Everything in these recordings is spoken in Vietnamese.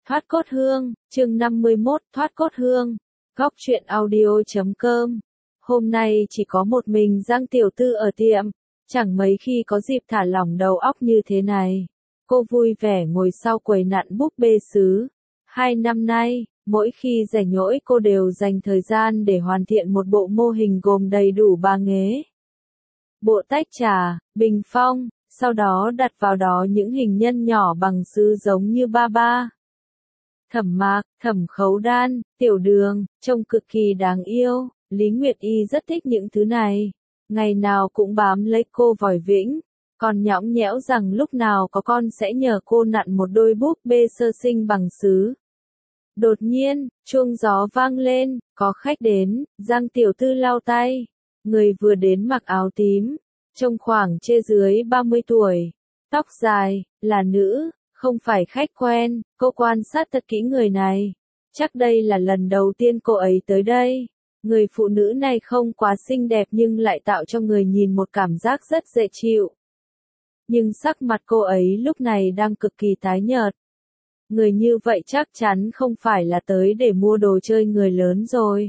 Thoát cốt hương, chương 51, thoát cốt hương. Góc truyện audio.com. Hôm nay chỉ có một mình Giang tiểu thư ở tiệm, chẳng mấy khi có dịp thả lỏng đầu óc như thế này. Cô vui vẻ ngồi sau quầy nặn búp bê sứ. 2 năm nay, mỗi khi rảnh rỗi cô đều dành thời gian để hoàn thiện một bộ mô hình gồm đầy đủ 3 nghế. Bộ tách trà, bình phong, sau đó đặt vào đó những hình nhân nhỏ bằng sứ giống như ba ba. Thẩm Mạc, Thẩm Khấu Đan, Tiểu Đường, trông cực kỳ đáng yêu. Lý Nguyệt Y rất thích những thứ này. Ngày nào cũng bám lấy cô vòi vĩnh. Còn nhõng nhẽo rằng lúc nào có con sẽ nhờ cô nặn một đôi búp bê sơ sinh bằng sứ. Đột nhiên, chuông gió vang lên, có khách đến. Giang tiểu thư lau tay. Người vừa đến mặc áo tím, trông khoảng trên dưới 30 tuổi. Tóc dài, là nữ. Không phải khách quen, cô quan sát thật kỹ người này. Chắc đây là lần đầu tiên cô ấy tới đây. Người phụ nữ này không quá xinh đẹp nhưng lại tạo cho người nhìn một cảm giác rất dễ chịu. Nhưng sắc mặt cô ấy lúc này đang cực kỳ tái nhợt. Người như vậy chắc chắn không phải là tới để mua đồ chơi người lớn rồi.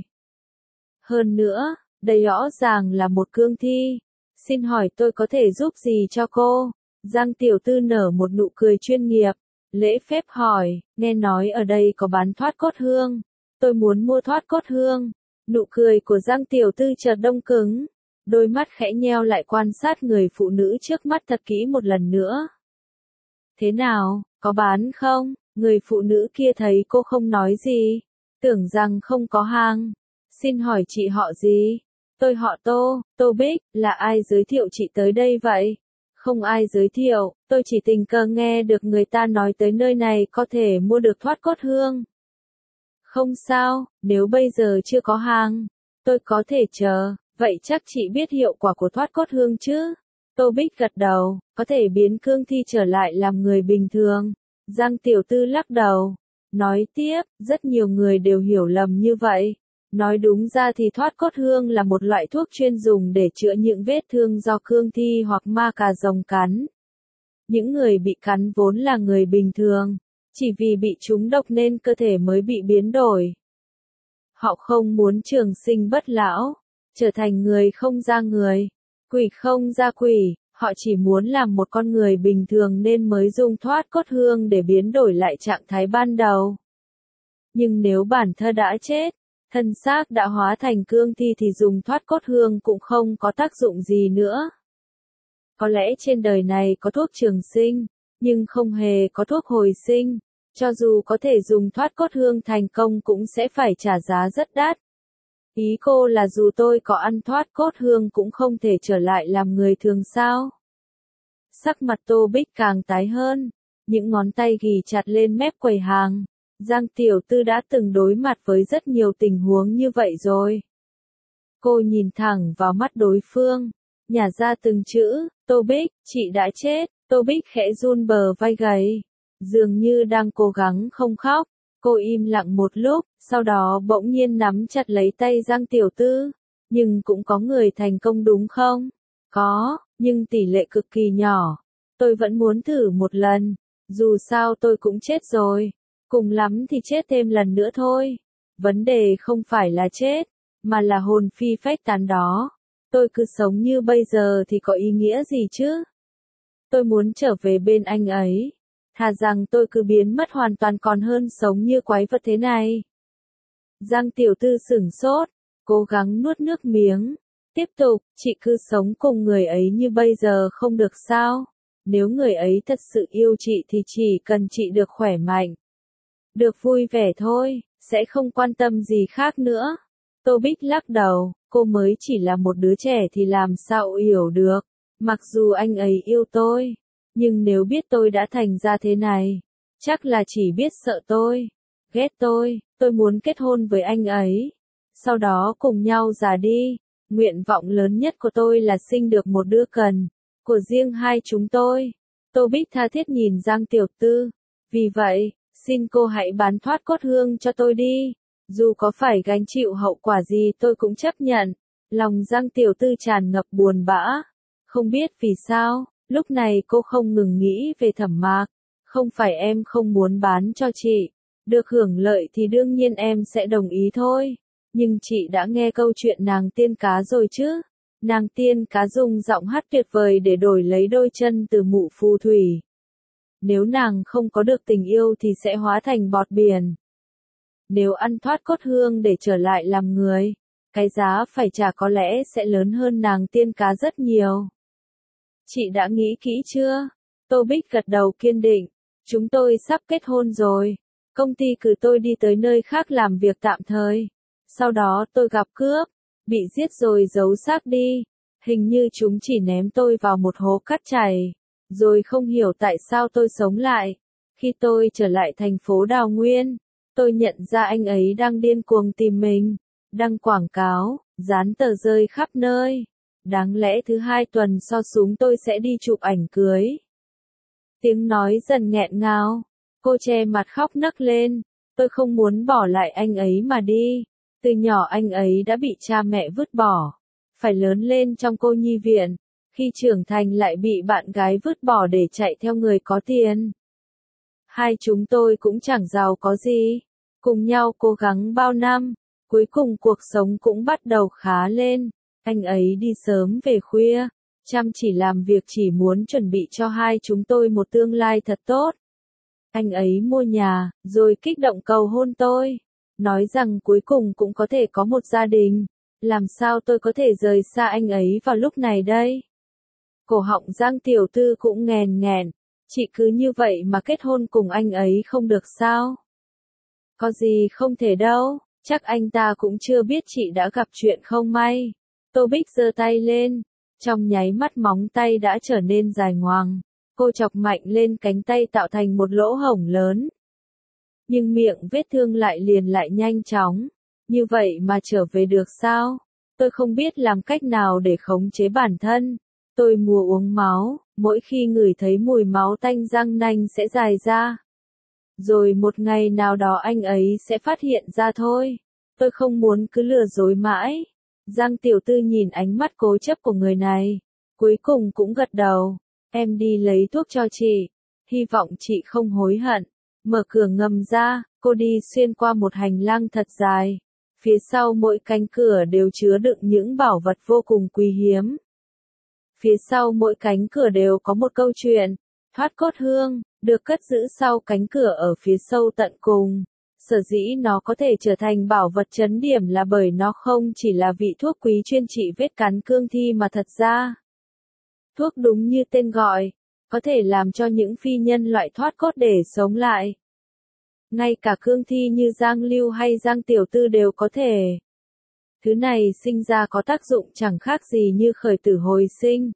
Hơn nữa, đây rõ ràng là một cương thi. Xin hỏi tôi có thể giúp gì cho cô? Giang tiểu thư nở một nụ cười chuyên nghiệp, lễ phép hỏi, nghe nói ở đây có bán thoát cốt hương. Tôi muốn mua thoát cốt hương. Nụ cười của Giang tiểu thư chợt đông cứng, đôi mắt khẽ nheo lại quan sát người phụ nữ trước mắt thật kỹ một lần nữa. Thế nào, có bán không? Người phụ nữ kia thấy cô không nói gì, tưởng rằng không có hàng. Xin hỏi chị họ gì? Tôi họ Tô, Tô Bích, là ai giới thiệu chị tới đây vậy? Không ai giới thiệu, tôi chỉ tình cờ nghe được người ta nói tới nơi này có thể mua được thoát cốt hương. Không sao, nếu bây giờ chưa có hàng, tôi có thể chờ, vậy chắc chị biết hiệu quả của thoát cốt hương chứ? Tô Bích gật đầu, có thể biến cương thi trở lại làm người bình thường. Giang tiểu thư lắc đầu, nói tiếp, rất nhiều người đều hiểu lầm như vậy. Nói đúng ra thì thoát cốt hương là một loại thuốc chuyên dùng để chữa những vết thương do cương thi hoặc ma cà rồng cắn. Những người bị cắn vốn là người bình thường, chỉ vì bị trúng độc nên cơ thể mới bị biến đổi. Họ không muốn trường sinh bất lão, trở thành người không ra người, quỷ không ra quỷ, họ chỉ muốn làm một con người bình thường nên mới dùng thoát cốt hương để biến đổi lại trạng thái ban đầu. Nhưng nếu bản thân đã chết, thân xác đã hóa thành cương thi thì dùng thoát cốt hương cũng không có tác dụng gì nữa. Có lẽ trên đời này có thuốc trường sinh, nhưng không hề có thuốc hồi sinh. Cho dù có thể dùng thoát cốt hương thành công cũng sẽ phải trả giá rất đắt. Ý cô là dù tôi có ăn thoát cốt hương cũng không thể trở lại làm người thường sao? Sắc mặt Tô Bích càng tái hơn, những ngón tay ghì chặt lên mép quầy hàng. Giang tiểu thư đã từng đối mặt với rất nhiều tình huống như vậy rồi. Cô nhìn thẳng vào mắt đối phương, nhả ra từng chữ, Tô Bích, chị đã chết. Tô Bích khẽ run bờ vai gầy, dường như đang cố gắng không khóc. Cô im lặng một lúc, sau đó bỗng nhiên nắm chặt lấy tay Giang tiểu thư. Nhưng cũng có người thành công đúng không? Có, nhưng tỷ lệ cực kỳ nhỏ. Tôi vẫn muốn thử một lần, dù sao tôi cũng chết rồi. Cùng lắm thì chết thêm lần nữa thôi. Vấn đề không phải là chết, mà là hồn phi phách tán đó. Tôi cứ sống như bây giờ thì có ý nghĩa gì chứ? Tôi muốn trở về bên anh ấy. Thà rằng tôi cứ biến mất hoàn toàn còn hơn sống như quái vật thế này. Giang tiểu thư sửng sốt, cố gắng nuốt nước miếng. Tiếp tục, chị cứ sống cùng người ấy như bây giờ không được sao? Nếu người ấy thật sự yêu chị thì chỉ cần chị được khỏe mạnh, được vui vẻ thôi, sẽ không quan tâm gì khác nữa. Tô Bích lắc đầu, cô mới chỉ là một đứa trẻ thì làm sao hiểu được. Mặc dù anh ấy yêu tôi, nhưng nếu biết tôi đã thành ra thế này, chắc là chỉ biết sợ tôi, ghét tôi muốn kết hôn với anh ấy. Sau đó cùng nhau già đi. Nguyện vọng lớn nhất của tôi là sinh được một đứa cần, của riêng hai chúng tôi. Tô Bích tha thiết nhìn Giang tiểu thư. Vì vậy, xin cô hãy bán thoát cốt hương cho tôi đi. Dù có phải gánh chịu hậu quả gì tôi cũng chấp nhận. Lòng Giang tiểu thư tràn ngập buồn bã. Không biết vì sao, lúc này cô không ngừng nghĩ về Thẩm Mạc. Không phải em không muốn bán cho chị, Được hưởng lợi thì đương nhiên em sẽ đồng ý thôi. Nhưng chị đã nghe câu chuyện nàng tiên cá rồi chứ? Nàng tiên cá dùng giọng hát tuyệt vời để đổi lấy đôi chân từ mụ phù thủy. Nếu nàng không có được tình yêu thì sẽ hóa thành bọt biển. Nếu ăn thoát cốt hương để trở lại làm người, cái giá phải trả có lẽ sẽ lớn hơn nàng tiên cá rất nhiều. Chị đã nghĩ kỹ chưa? Tô Bích gật đầu kiên định. Chúng tôi sắp kết hôn rồi. Công ty cử tôi đi tới nơi khác làm việc tạm thời. Sau đó tôi gặp cướp, bị giết rồi giấu xác đi. Hình như chúng chỉ ném tôi vào một hố cát chảy, rồi không hiểu tại sao tôi sống lại. Khi tôi trở lại thành phố Đào Nguyên, tôi nhận ra anh ấy đang điên cuồng tìm mình, đăng quảng cáo, dán tờ rơi khắp nơi. Đáng lẽ thứ 2 tuần sau súng tôi sẽ đi chụp ảnh cưới. Tiếng nói dần nghẹn ngào, cô che mặt khóc nấc lên. Tôi không muốn bỏ lại anh ấy mà đi. Từ nhỏ anh ấy đã bị cha mẹ vứt bỏ, phải lớn lên trong cô nhi viện, khi trưởng thành lại bị bạn gái vứt bỏ để chạy theo người có tiền. Hai chúng tôi cũng chẳng giàu có gì, cùng nhau cố gắng bao năm, cuối cùng cuộc sống cũng bắt đầu khá lên. Anh ấy đi sớm về khuya, chăm chỉ làm việc chỉ muốn chuẩn bị cho hai chúng tôi một tương lai thật tốt. Anh ấy mua nhà, rồi kích động cầu hôn tôi, nói rằng cuối cùng cũng có thể có một gia đình. Làm sao tôi có thể rời xa anh ấy vào lúc này đây? Cổ họng Giang tiểu thư cũng nghèn nghẹn, chị cứ như vậy mà kết hôn cùng anh ấy không được sao? Có gì không thể đâu, chắc anh ta cũng chưa biết chị đã gặp chuyện không may. Tô Bích giơ tay lên, trong nháy mắt móng tay đã trở nên dài ngoằng. Cô chọc mạnh lên cánh tay tạo thành một lỗ hổng lớn. Nhưng miệng vết thương lại liền lại nhanh chóng. Như vậy mà trở về được sao? Tôi không biết làm cách nào để khống chế bản thân. Tôi mùa uống máu, mỗi khi ngửi thấy mùi máu tanh răng nanh sẽ dài ra. Rồi một ngày nào đó anh ấy sẽ phát hiện ra thôi. Tôi không muốn cứ lừa dối mãi. Giang tiểu tư nhìn ánh mắt cố chấp của người này, cuối cùng cũng gật đầu. Em đi lấy thuốc cho chị, hy vọng chị không hối hận. Mở cửa ngầm ra, cô đi xuyên qua một hành lang thật dài. Phía sau mỗi cánh cửa đều chứa đựng những bảo vật vô cùng quý hiếm. Phía sau mỗi cánh cửa đều có một câu chuyện. Thoát cốt hương, được cất giữ sau cánh cửa ở phía sâu tận cùng. Sở dĩ nó có thể trở thành bảo vật trấn điểm là bởi nó không chỉ là vị thuốc quý chuyên trị vết cắn cương thi mà thật ra. Thuốc đúng như tên gọi, có thể làm cho những phi nhân loại thoát cốt để sống lại. Ngay cả cương thi như Giang Lưu hay Giang Tiểu Tư đều có thể. Thứ này sinh ra có tác dụng chẳng khác gì như khởi tử hồi sinh.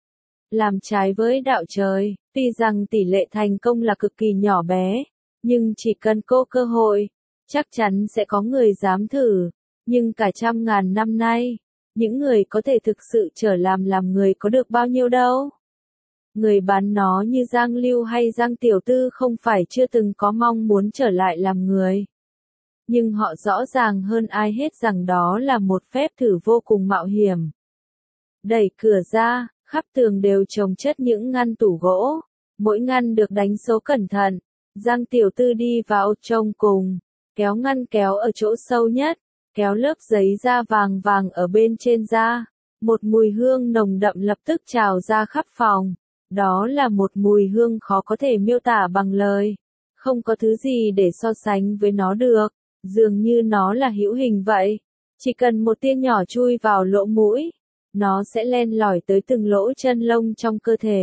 Làm trái với đạo trời, tuy rằng tỷ lệ thành công là cực kỳ nhỏ bé, nhưng chỉ cần có cơ hội, chắc chắn sẽ có người dám thử. Nhưng cả trăm ngàn năm nay, những người có thể thực sự trở làm người có được bao nhiêu đâu. Người bán nó như Giang Lưu hay Giang Tiểu Tư không phải chưa từng có mong muốn trở lại làm người. Nhưng họ rõ ràng hơn ai hết rằng đó là một phép thử vô cùng mạo hiểm. Đẩy cửa ra, khắp tường đều chồng chất những ngăn tủ gỗ. Mỗi ngăn được đánh số cẩn thận. Giang Tiểu Tư đi vào trông cùng, kéo ngăn kéo ở chỗ sâu nhất, kéo lớp giấy da vàng vàng ở bên trên ra. Một mùi hương nồng đậm lập tức trào ra khắp phòng. Đó là một mùi hương khó có thể miêu tả bằng lời. Không có thứ gì để so sánh với nó được. Dường như nó là hữu hình vậy. Chỉ cần một tia nhỏ chui vào lỗ mũi, nó sẽ len lỏi tới từng lỗ chân lông trong cơ thể.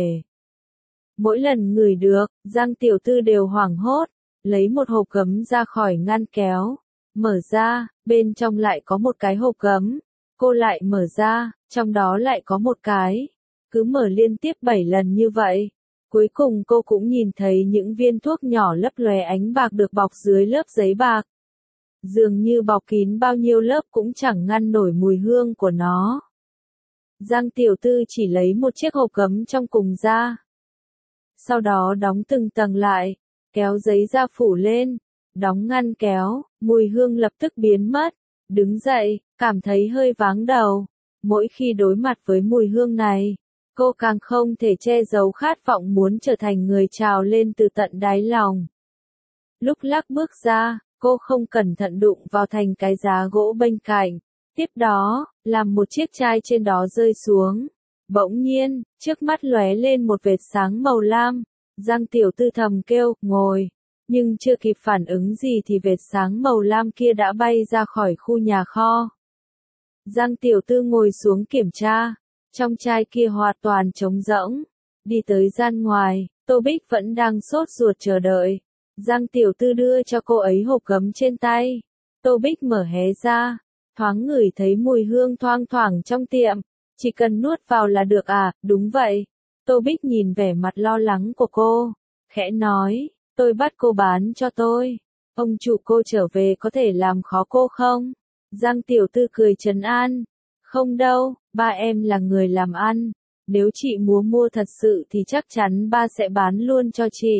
Mỗi lần ngửi được, Giang Tiểu Tư đều hoảng hốt, lấy một hộp gấm ra khỏi ngăn kéo. Mở ra, bên trong lại có một cái hộp gấm. Cô lại mở ra, trong đó lại có một cái. Cứ mở liên tiếp 7 lần như vậy. Cuối cùng cô cũng nhìn thấy những viên thuốc nhỏ lấp lóe ánh bạc được bọc dưới lớp giấy bạc. Dường như bọc kín bao nhiêu lớp cũng chẳng ngăn nổi mùi hương của nó. Giang Tiểu Tư chỉ lấy một chiếc hộp gấm trong cùng ra. Sau đó đóng từng tầng lại, kéo giấy da phủ lên, đóng ngăn kéo, mùi hương lập tức biến mất. Đứng dậy, cảm thấy hơi váng đầu. Mỗi khi đối mặt với mùi hương này, cô càng không thể che giấu khát vọng muốn trở thành người trào lên từ tận đáy lòng. Lúc lắc bước ra, cô không cẩn thận đụng vào thành cái giá gỗ bên cạnh. Tiếp đó, làm một chiếc chai trên đó rơi xuống. Bỗng nhiên, trước mắt lóe lên một vệt sáng màu lam. Giang tiểu tư thầm kêu, ngồi. Nhưng chưa kịp phản ứng gì thì vệt sáng màu lam kia đã bay ra khỏi khu nhà kho. Giang tiểu tư ngồi xuống kiểm tra. Trong chai kia hoàn toàn trống rỗng. Đi tới gian ngoài, Tô Bích vẫn đang sốt ruột chờ đợi. Giang tiểu tư đưa cho cô ấy hộp gấm trên tay. Tô Bích mở hé ra. Thoáng ngửi thấy mùi hương thoang thoảng trong tiệm. Chỉ cần nuốt vào là được à, đúng vậy. Tô Bích nhìn vẻ mặt lo lắng của cô. Khẽ nói, tôi bắt cô bán cho tôi. Ông chủ cô trở về có thể làm khó cô không? Giang tiểu tư cười trấn an. Không đâu, ba em là người làm ăn. Nếu chị muốn mua thật sự thì chắc chắn ba sẽ bán luôn cho chị.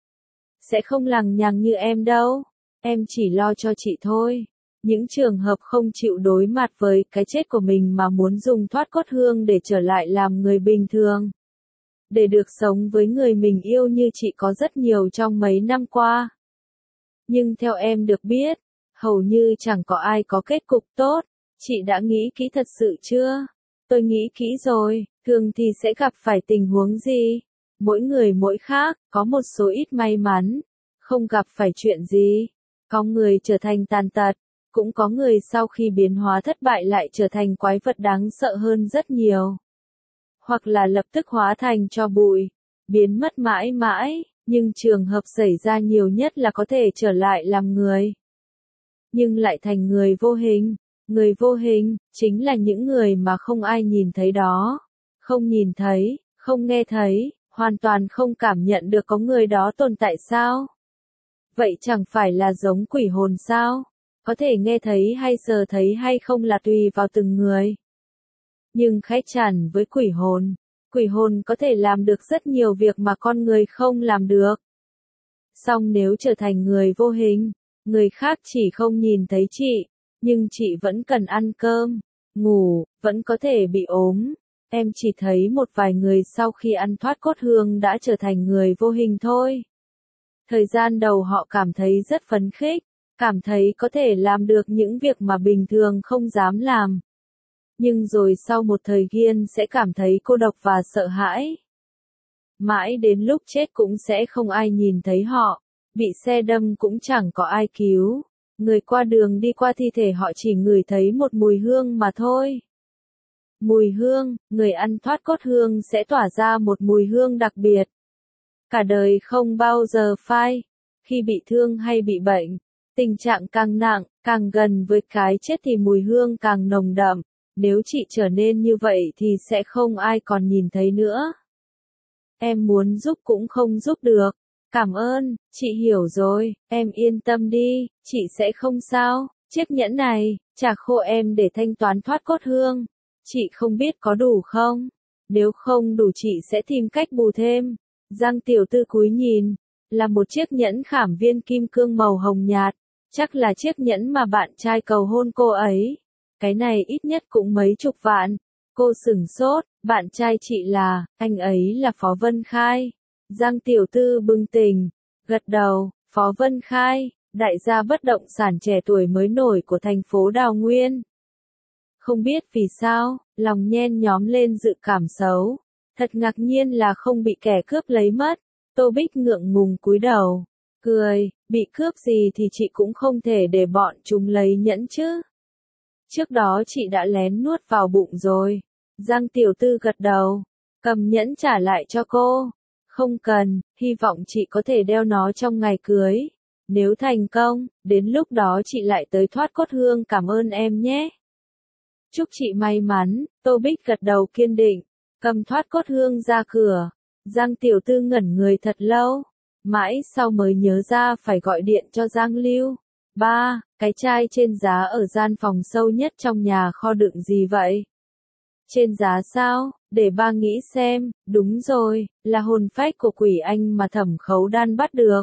Sẽ không lằng nhằng như em đâu. Em chỉ lo cho chị thôi. Những trường hợp không chịu đối mặt với cái chết của mình mà muốn dùng thoát cốt hương để trở lại làm người bình thường. Để được sống với người mình yêu như chị có rất nhiều trong mấy năm qua. Nhưng theo em được biết, hầu như chẳng có ai có kết cục tốt. Chị đã nghĩ kỹ thật sự chưa? Tôi nghĩ kỹ rồi, thường thì sẽ gặp phải tình huống gì? Mỗi người mỗi khác, có một số ít may mắn, không gặp phải chuyện gì. Có người trở thành tàn tật, cũng có người sau khi biến hóa thất bại lại trở thành quái vật đáng sợ hơn rất nhiều. Hoặc là lập tức hóa thành tro bụi, biến mất mãi mãi, nhưng trường hợp xảy ra nhiều nhất là có thể trở lại làm người. Nhưng lại thành người vô hình. Người vô hình, chính là những người mà không ai nhìn thấy đó. Không nhìn thấy, không nghe thấy, hoàn toàn không cảm nhận được có người đó tồn tại sao? Vậy chẳng phải là giống quỷ hồn sao? Có thể nghe thấy hay sờ thấy hay không là tùy vào từng người. Nhưng khác hẳn với quỷ hồn có thể làm được rất nhiều việc mà con người không làm được. Song nếu trở thành người vô hình, người khác chỉ không nhìn thấy chị, nhưng chị vẫn cần ăn cơm, ngủ, vẫn có thể bị ốm. Em chỉ thấy một vài người sau khi ăn thoát cốt hương đã trở thành người vô hình thôi. Thời gian đầu họ cảm thấy rất phấn khích, cảm thấy có thể làm được những việc mà bình thường không dám làm. Nhưng rồi sau một thời gian sẽ cảm thấy cô độc và sợ hãi. Mãi đến lúc chết cũng sẽ không ai nhìn thấy họ, bị xe đâm cũng chẳng có ai cứu. Người qua đường đi qua thi thể họ chỉ ngửi thấy một mùi hương mà thôi. Mùi hương, người ăn thoát cốt hương sẽ tỏa ra một mùi hương đặc biệt. Cả đời không bao giờ phai. Khi bị thương hay bị bệnh, tình trạng càng nặng, càng gần với cái chết thì mùi hương càng nồng đậm. Nếu chị trở nên như vậy thì sẽ không ai còn nhìn thấy nữa. Em muốn giúp cũng không giúp được. Cảm ơn, chị hiểu rồi, em yên tâm đi, chị sẽ không sao. Chiếc nhẫn này, trả khô em để thanh toán thoát cốt hương. Chị không biết có đủ không? Nếu không đủ chị sẽ tìm cách bù thêm. Giang tiểu tư cúi nhìn, là một chiếc nhẫn khảm viên kim cương màu hồng nhạt. Chắc là chiếc nhẫn mà bạn trai cầu hôn cô ấy. Cái này ít nhất cũng mấy chục vạn. Cô sửng sốt, bạn trai chị là, anh ấy là Phó Vân Khai. Giang tiểu tư bừng tỉnh, gật đầu, Phó Vân Khai, đại gia bất động sản trẻ tuổi mới nổi của thành phố Đào Nguyên. Không biết vì sao, lòng nhen nhóm lên dự cảm xấu. Thật ngạc nhiên là không bị kẻ cướp lấy mất. Tô Bích ngượng ngùng cúi đầu, cười, bị cướp gì thì chị cũng không thể để bọn chúng lấy nhẫn chứ. Trước đó chị đã lén nuốt vào bụng rồi. Giang tiểu tư gật đầu, cầm nhẫn trả lại cho cô. Không cần, hy vọng chị có thể đeo nó trong ngày cưới. Nếu thành công, đến lúc đó chị lại tới thoát cốt hương cảm ơn em nhé. Chúc chị may mắn, Tô Bích gật đầu kiên định, cầm thoát cốt hương ra cửa. Giang tiểu tư ngẩn người thật lâu, mãi sau mới nhớ ra phải gọi điện cho Giang Lưu. Ba, cái chai trên giá ở gian phòng sâu nhất trong nhà kho đựng gì vậy? Trên giá sao? Để ba nghĩ xem, đúng rồi, là hồn phách của quỷ anh mà Thẩm Khấu Đan bắt được.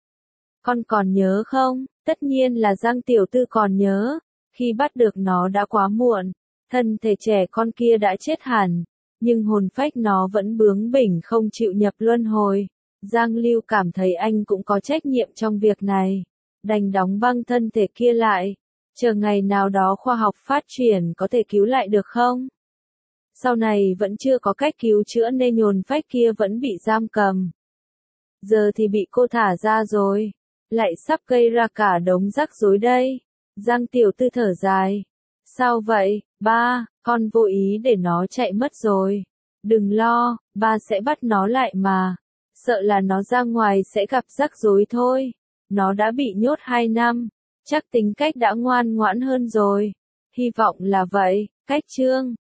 Con còn nhớ không? Tất nhiên là Giang tiểu tư còn nhớ, khi bắt được nó đã quá muộn, thân thể trẻ con kia đã chết hẳn, nhưng hồn phách nó vẫn bướng bỉnh không chịu nhập luân hồi. Giang Lưu cảm thấy anh cũng có trách nhiệm trong việc này. Đành đóng băng thân thể kia lại. Chờ ngày nào đó khoa học phát triển có thể cứu lại được không? Sau này vẫn chưa có cách cứu chữa nên hồn phách kia vẫn bị giam cầm. Giờ thì bị cô thả ra rồi. Lại sắp gây ra cả đống rắc rối đây. Giang tiểu tư thở dài. Sao vậy, ba, con vô ý để nó chạy mất rồi. Đừng lo, ba sẽ bắt nó lại mà. Sợ là nó ra ngoài sẽ gặp rắc rối thôi. Nó đã bị nhốt 2 năm. Chắc tính cách đã ngoan ngoãn hơn rồi. Hy vọng là vậy. Cách chương